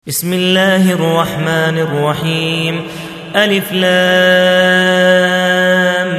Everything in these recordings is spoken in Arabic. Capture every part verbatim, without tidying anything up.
بسم الله الرحمن الرحيم. ألف لام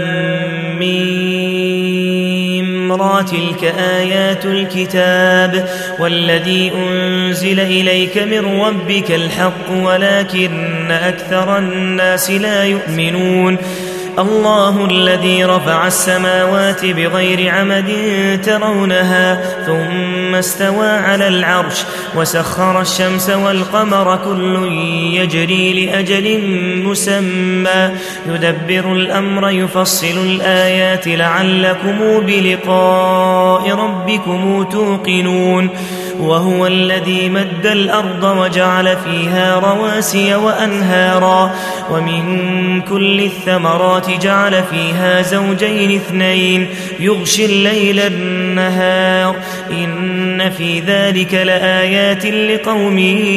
ميم را تلك آيات الكتاب والذي أنزل إليك من ربك الحق ولكن أكثر الناس لا يؤمنون. الله الذي رفع السماوات بغير عمد ترونها ثم استوى على العرش وسخر الشمس والقمر كل يجري لأجل مسمى يدبر الأمر يفصل الآيات لعلكم بلقاء ربكم توقنون. وهو الذي مد الأرض وجعل فيها رواسي وأنهارا ومن كل الثمرات جعل فيها زوجين اثنين يغشي الليل النهار إن في ذلك لآيات لقوم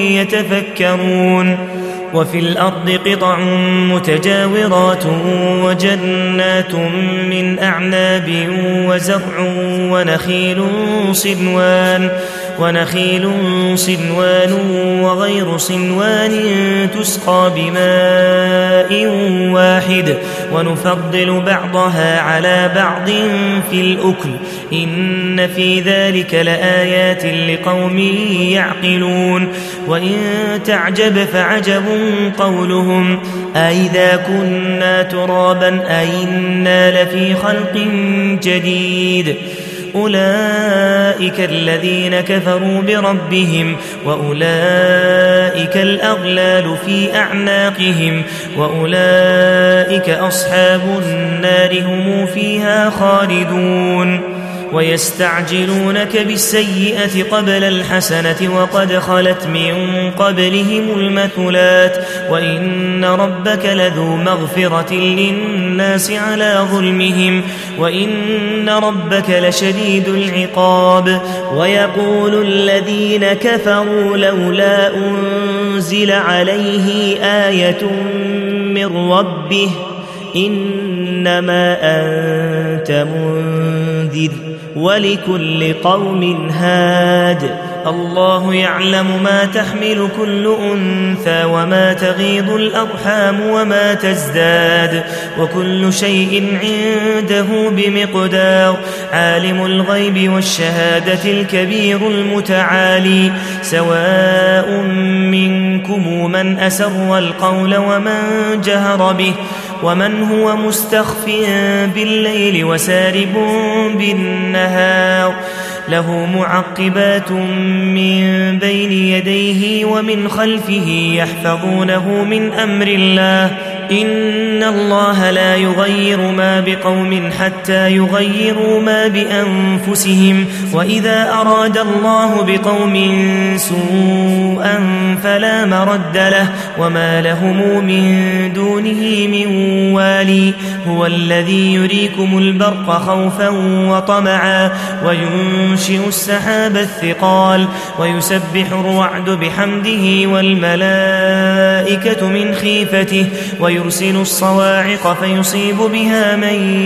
يتفكرون. وفي الأرض قطع متجاورات وجنات من أعناب وزرع ونخيل صنوان ونخيل صنوان وغير صنوان تسقى بماء واحد ونفضل بعضها على بعض في الأكل إن في ذلك لآيات لقوم يعقلون. وإن تعجب فعجب قولهم أئذا كنا ترابا أئنا لفي خلق جديد. أولئك الذين كفروا بربهم وأولئك الأغلال في أعناقهم وأولئك أصحاب النار هم فيها خالدون. ويستعجلونك بالسيئة قبل الحسنة وقد خلت من قبلهم المثلات وإن ربك لذو مغفرة للناس على ظلمهم وإن ربك لشديد العقاب. ويقول الذين كفروا لولا أنزل عليه آية من ربه إنما أنت منذر ولكل قوم هاد. الله يعلم ما تحمل كل أنثى وما تغيض الأرحام وما تزداد وكل شيء عنده بمقدار. عالم الغيب والشهادة الكبير المتعالي سواء منكم من أسر القول ومن جهر به ومن هو مستخف بالليل وسارب بالنهار له معقبات من بين يديه ومن خلفه يحفظونه من أمر الله إن الله لا يغير ما بقوم حتى يغيروا ما بأنفسهم وإذا أراد الله بقوم سوءا فلا مرد له وما لهم من دونه من والي. هو الذي يريكم البرق خوفا وطمعا وينشئ السحاب الثقال ويسبح الرعد بحمده والملائكة من خيفته ويرسل الصواعق فيصيب بها من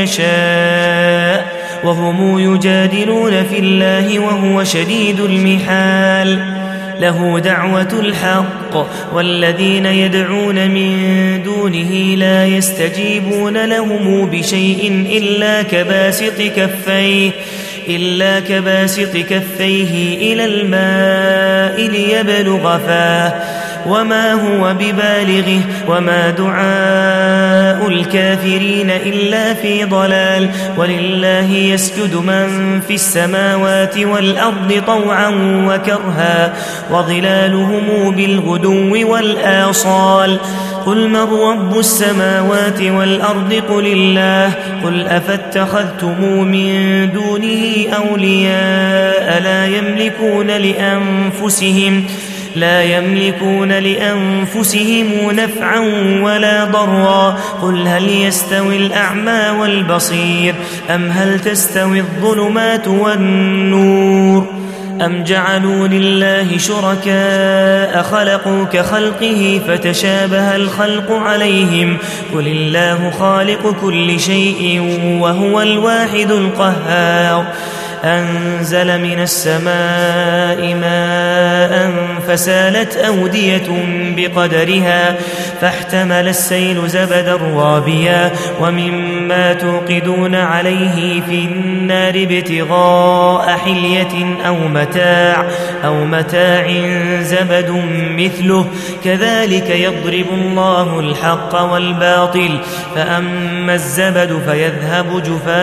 يشاء وهم يجادلون في الله وهو شديد المحال. له دعوة الحق والذين يدعون من دونه لا يستجيبون لهم بشيء إلا كباسط كفيه إلا كباسط كفيه إلى الماء ليبلغ فاه وما هو ببالغه وما دعاء الكافرين إلا في ضلال. ولله يسجد من في السماوات والأرض طوعا وكرها وظلالهم بالغدو والآصال. قل من رب السماوات والأرض قل الله قل أفاتخذتم من دونه أولياء لا يملكون لأنفسهم لا يملكون لأنفسهم نفعا ولا ضرا. قل هل يستوي الأعمى والبصير أم هل تستوي الظلمات والنور أم جعلوا لله شركاء خلقوا كخلقه فتشابه الخلق عليهم قل الله خالق كل شيء وهو الواحد القهار. أنزل من السماء ماء فسالت أودية بقدرها فاحتمل السيل زبدا رابيا ومما توقدون عليه في النار ابتغاء حلية أو متاع أو متاع زبد مثله كذلك يضرب الله الحق والباطل فأما الزبد فيذهب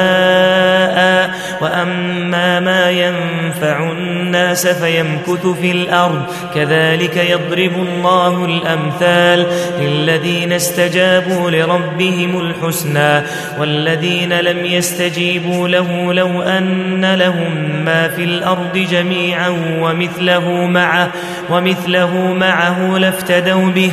جفاء وأما ما ينفع الناس فيمكث في الأرض كذلك يضرب الله الأمثال للذين استجابوا لربهم الحسنى والذين لم يستجيبوا له لو أن لهم ما في الأرض جميعا ومثله معه ومثله معه لافتدوا به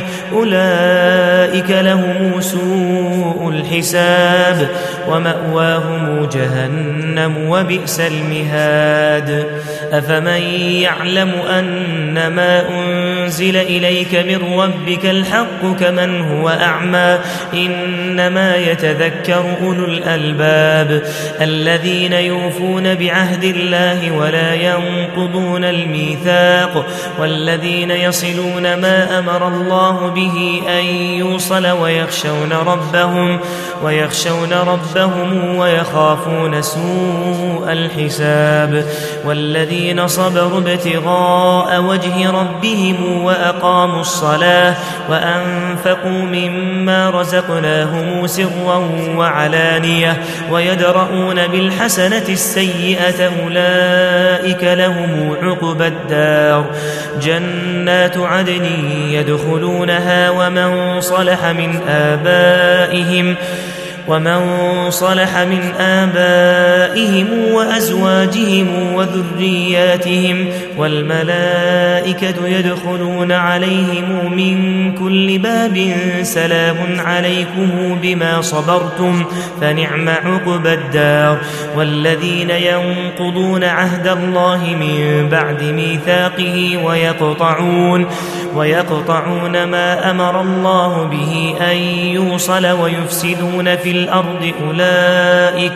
أولئك لهم سوء الحساب ومأواهم جهنم وبئس المهاد أفمن يعلم أن ما أنزل إليك من ربك الحق كمن هو أعمى إنما يتذكر أولو الألباب الذين يوفون بعهد الله ولا ينقضون الميثاق والذين يصلون ما أمر الله به أن يوصل ويخشون ربهم ويخشون ربهم ويخافون سوء الحساب والذين صبروا ابتغاء وجه ربهم وأقاموا الصلاة وأنفقوا مما رزقناهم سرا وعلانية ويدرؤون بالحسنة السيئة أولئك لهم عقبى الدار جنات عدن يدخلونها ومن صلح من آبائهم ومن صلح من آبائهم وأزواجهم وذرياتهم والملائكة يدخلون عليهم من كل باب سلام عليكم بما صبرتم فنعم عقبى الدار والذين ينقضون عهد الله من بعد ميثاقه ويقطعون ويقطعون ما أمر الله به أن يوصل ويفسدون في الأرض أولئك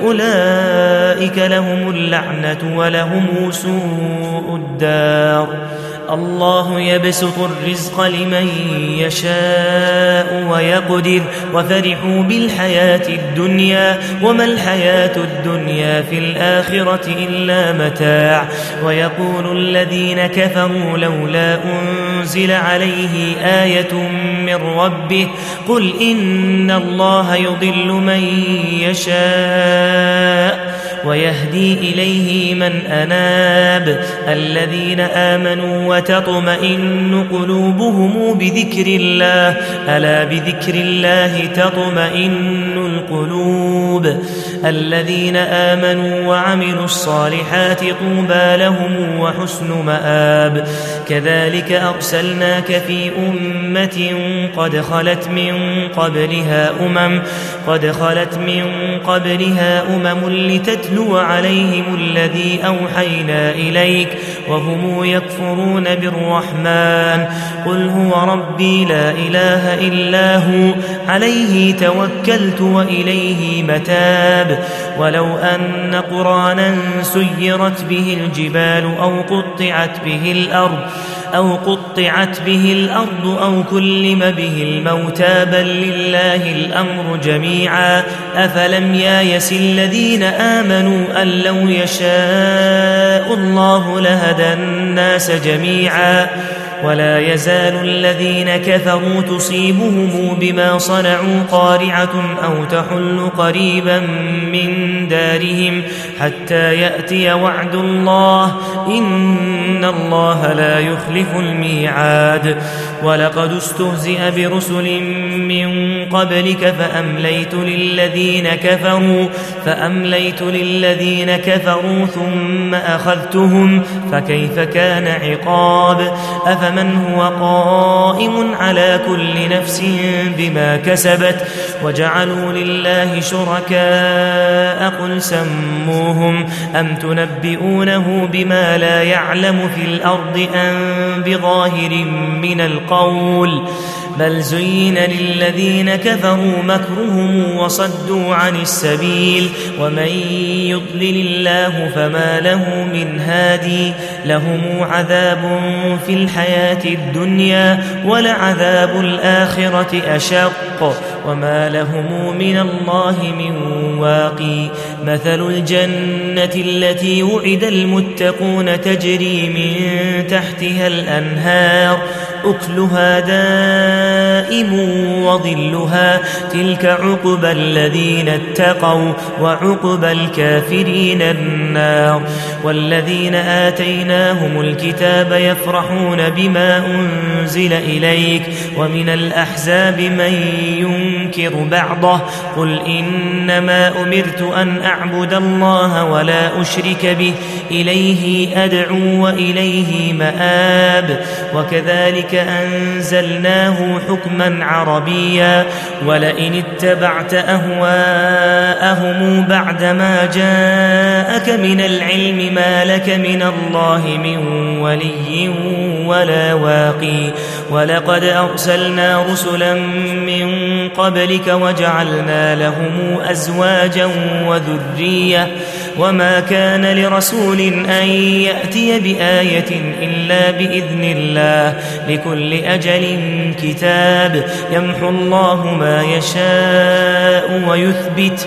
أولئك لهم اللعنة ولهم سوء الدار الله يبسط الرزق لمن يشاء ويقدر وفرحوا بالحياة الدنيا وما الحياة الدنيا في الآخرة إلا متاع ويقول الذين كفروا لولا أنزل عليه آية من ربه قل إن الله يضل من يشاء ويهدي إليه من أناب الذين آمنوا وتطمئن قلوبهم بذكر الله ألا بذكر الله تطمئن القلوب الذين آمنوا وعملوا الصالحات طوبى لهم وحسن مآب كذلك أرسلناك في أمة قد خلت من قبلها أمم قد خلت من قبلها أمم لتتلو عليهم الذي أوحينا إليك وهم يكفرون بالرحمن قل هو ربي لا إله إلا هو عليه توكلت وإليه متاب ولو أن قرآنا سيرت به الجبال أو قطعت به الأرض أو قطعت به الأرض أو كلم به الموتى بل لله الأمر جميعا أفلم يايس الذين آمنوا أن لو يشاء الله لهدى الناس جميعا ولا يزال الذين كفروا تصيبهم بما صنعوا قارعة أو تحل قريبا من دارهم حتى يأتي وعد الله إن الله لا يخلف الميعاد ولقد استهزئ برسل من قبلك فأمليت للذين كفروا فأمليت للذين كفروا ثم أخذتهم فكيف كان عقاب أفمن هو قائم على كل نفس بما كسبت وجعلوا لله شركاء قل سموهم أم تنبئونه بما لا يعلم في الأرض أم بظاهر من القول بل زين للذين كفروا مكرهم وصدوا عن السبيل ومن يضلل الله فما له من هادي لهم عذاب في الحياة الدنيا ولعذاب الآخرة أشق وما لهم من الله من واقي مثل الجنة التي وعد المتقون تجري من تحتها الأنهار أكلها دائم وظلها تلك عقبى الذين اتقوا وعقبى الكافرين النار والذين آتيناهم الكتاب يفرحون بما أنزل إليك ومن الأحزاب من ينكر بعضه قل إنما أمرت أن أعبد الله ولا أشرك به إليه أدعو وإليه مآب وكذلك أنزلناه حكما عربيا ولئن اتبعت أهواءهم بعدما جاءك من العلم ما لك من الله من ولي ولا واقي ولقد أرسلنا رسلا من قبلك وجعلنا لهم أزواجا وذرية وما كان لرسول أن يأتي بآية إلا بإذن الله لكل أجل كتاب يمحو الله ما يشاء ويثبت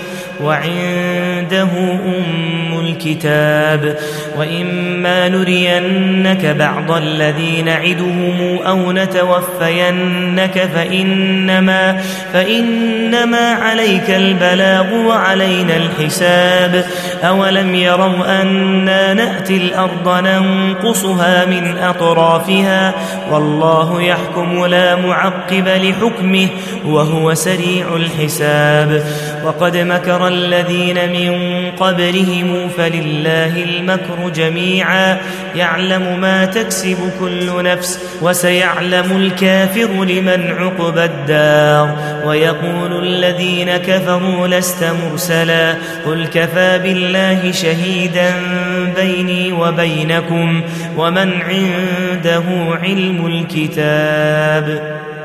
وعنده أم الكتاب وإما نرينك بعض الذي نعدهم أو نتوفينك فإنما, فإنما عليك البلاغ وعلينا الحساب أولم يروا أنا نأتي الأرض ننقصها من أطرافها والله يحكم لا معقب لحكمه وهو سريع الحساب وقد مكر الذين من قبلهم فلله المكر جميعا يعلم ما تكسب كل نفس وسيعلم الكافر لمن عقبى الدار ويقول الذين كفروا لست مرسلا قل كفى بالله شهيدا بيني وبينكم ومن عنده علم الكتاب